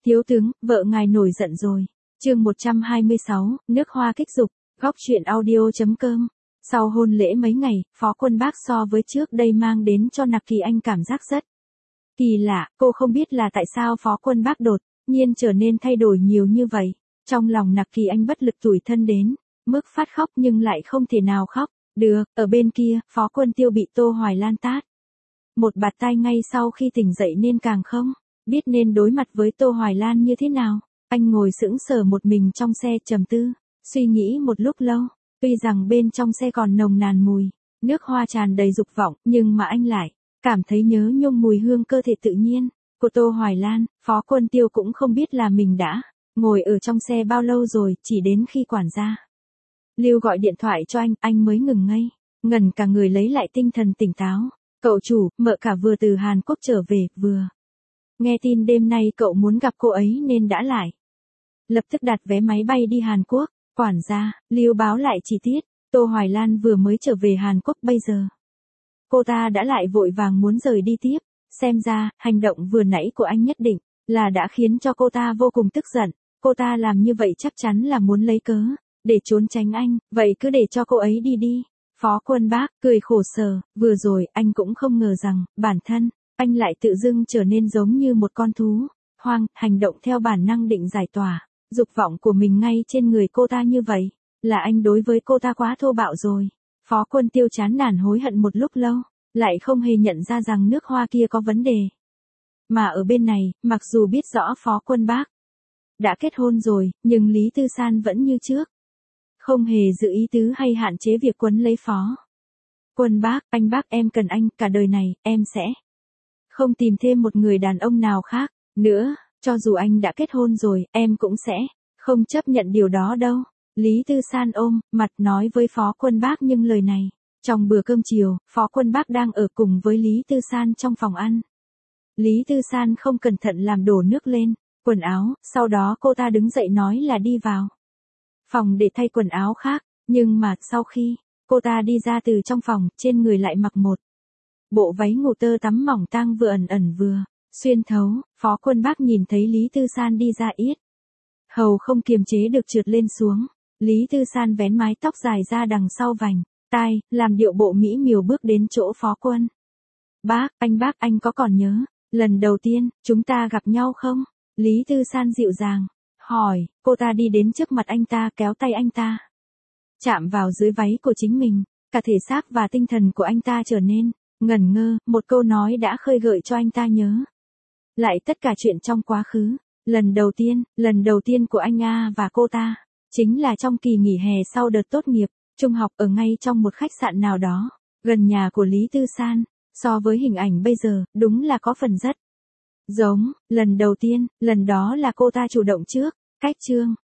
Thiếu tướng, vợ ngài nổi giận rồi. Chương 126, nước hoa kích dục, góc truyện audio.com. Sau hôn lễ mấy ngày, Phó Quân Bác so với trước đây mang đến cho Nặc Kỳ Anh cảm giác rất kỳ lạ. Cô không biết là tại sao Phó Quân Bác đột nhiên trở nên thay đổi nhiều như vậy. Trong lòng Nặc Kỳ Anh bất lực tủi thân đến mức phát khóc nhưng lại không thể nào khóc được. Ở bên kia, Phó Quân Tiêu bị Tô Hoài Lan tát một bạt tai ngay sau khi tỉnh dậy nên càng không biết nên đối mặt với Tô Hoài Lan như thế nào. Anh ngồi sững sờ một mình trong xe trầm tư, suy nghĩ một lúc lâu. Tuy rằng bên trong xe còn nồng nàn mùi nước hoa tràn đầy dục vọng, nhưng mà anh lại cảm thấy nhớ nhung mùi hương cơ thể tự nhiên của Tô Hoài Lan. Phó Quân Tiêu cũng không biết là mình đã ngồi ở trong xe bao lâu rồi, chỉ đến khi quản gia Lưu gọi điện thoại cho anh mới ngừng ngây ngẩn cả người, lấy lại tinh thần tỉnh táo. Cậu chủ, mợ cả vừa từ Hàn Quốc trở về, vừa nghe tin đêm nay cậu muốn gặp cô ấy nên đã lại lập tức đặt vé máy bay đi Hàn Quốc. Quản gia Lưu báo lại chi tiết. Tô Hoài Lan vừa mới trở về Hàn Quốc, bây giờ cô ta đã lại vội vàng muốn rời đi tiếp. Xem ra, hành động vừa nãy của anh nhất định là đã khiến cho cô ta vô cùng tức giận. Cô ta làm như vậy chắc chắn là muốn lấy cớ để trốn tránh anh, vậy cứ để cho cô ấy đi đi. Phó Quân Bác cười khổ sở, vừa rồi anh cũng không ngờ rằng bản thân anh lại tự dưng trở nên giống như một con thú hoang, hành động theo bản năng định giải tỏa dục vọng của mình ngay trên người cô ta như vậy. Là anh đối với cô ta quá thô bạo rồi. Phó Quân Tiêu chán nản hối hận một lúc lâu, lại không hề nhận ra rằng nước hoa kia có vấn đề. Mà ở bên này, mặc dù biết rõ Phó Quân Bác đã kết hôn rồi, nhưng Lý Tư San vẫn như trước, không hề giữ ý tứ hay hạn chế việc quấn lấy Phó Quân Bác. Anh Bác, em cần anh, cả đời này, em sẽ không tìm thêm một người đàn ông nào khác nữa. Cho dù anh đã kết hôn rồi, em cũng sẽ không chấp nhận điều đó đâu. Lý Tư San ôm mặt nói với Phó Quân Bác, nhưng lời này trong bữa cơm chiều, Phó Quân Bác đang ở cùng với Lý Tư San trong phòng ăn. Lý Tư San không cẩn thận làm đổ nước lên quần áo, sau đó cô ta đứng dậy nói là đi vào phòng để thay quần áo khác, nhưng mà sau khi cô ta đi ra từ trong phòng, trên người lại mặc một bộ váy ngủ tơ tắm mỏng tang vừa ẩn vừa xuyên thấu. Phó Quân Bác nhìn thấy Lý Tư San đi ra, yết hầu không kiềm chế được trượt lên xuống. Lý Tư San vén mái tóc dài ra đằng sau vành tai, làm điệu bộ mỹ miều bước đến chỗ Phó Quân Bác. Anh Bác, anh có còn nhớ lần đầu tiên chúng ta gặp nhau không? Lý Tư San dịu dàng hỏi. Cô ta đi đến trước mặt anh ta, kéo tay anh ta chạm vào dưới váy của chính mình. Cả thể xác và tinh thần của anh ta trở nên ngẩn ngơ. Một câu nói đã khơi gợi cho anh ta nhớ lại tất cả chuyện trong quá khứ. Lần đầu tiên của anh và cô ta chính là trong kỳ nghỉ hè sau đợt tốt nghiệp trung học, ở ngay trong một khách sạn nào đó gần nhà của Lý Tư San. So với hình ảnh bây giờ, đúng là có phần rất giống. Lần đầu tiên, lần đó là cô ta chủ động trước. Cách chương